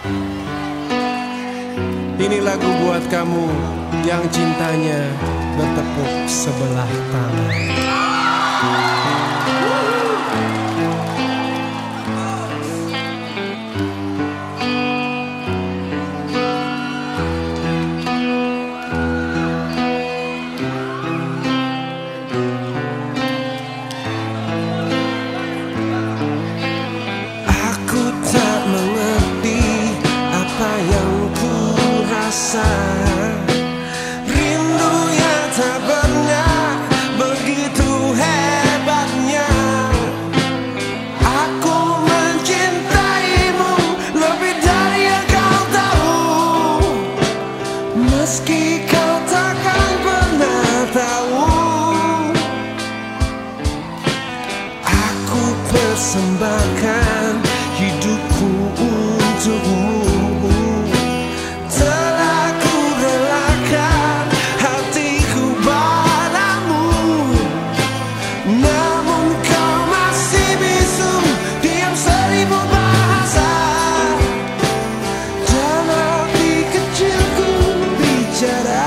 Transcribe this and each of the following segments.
Ini lagu buat kamu yang cintanya bertepuk sebelah tangan. Aku tak mengerti apa yang ku rasa. Rindu yang tak pernah begitu hebatnya. Aku mencintaimu lebih dari yang kau tahu, meski kau takkan pernah tahu. Aku persembahkan hidupku untukmu. Telah ku relakan hatiku padamu, namun kau masih bisu, diam seribu bahasa. Dan hati kecilku bicara.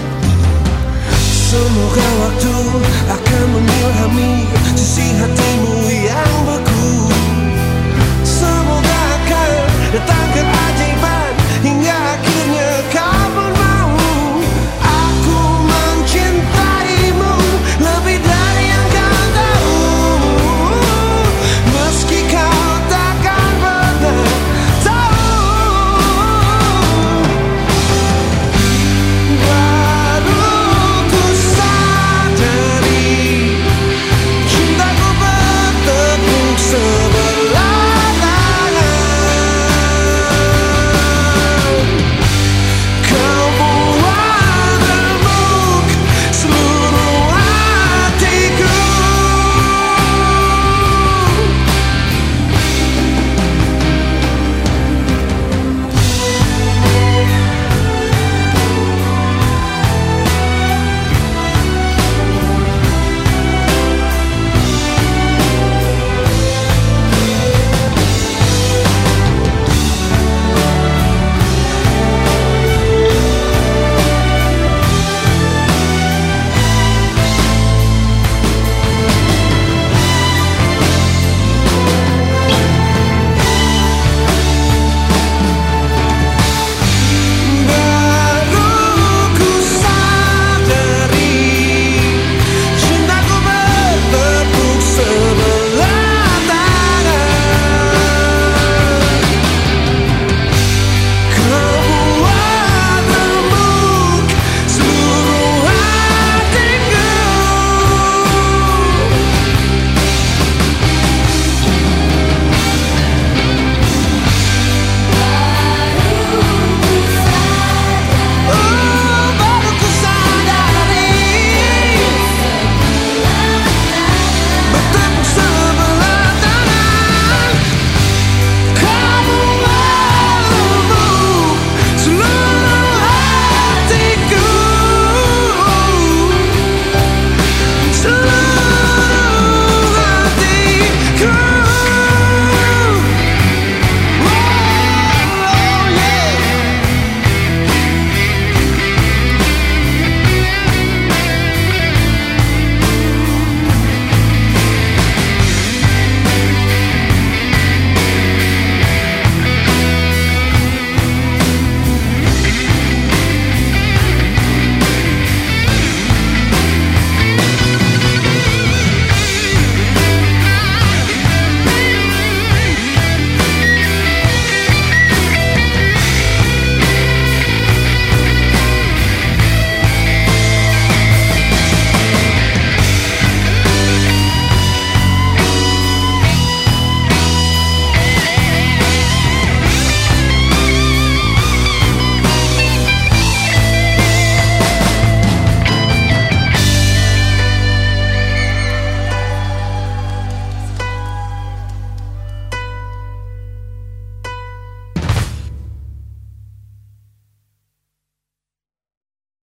Semoga waktu akan mengilhami sisi hatimu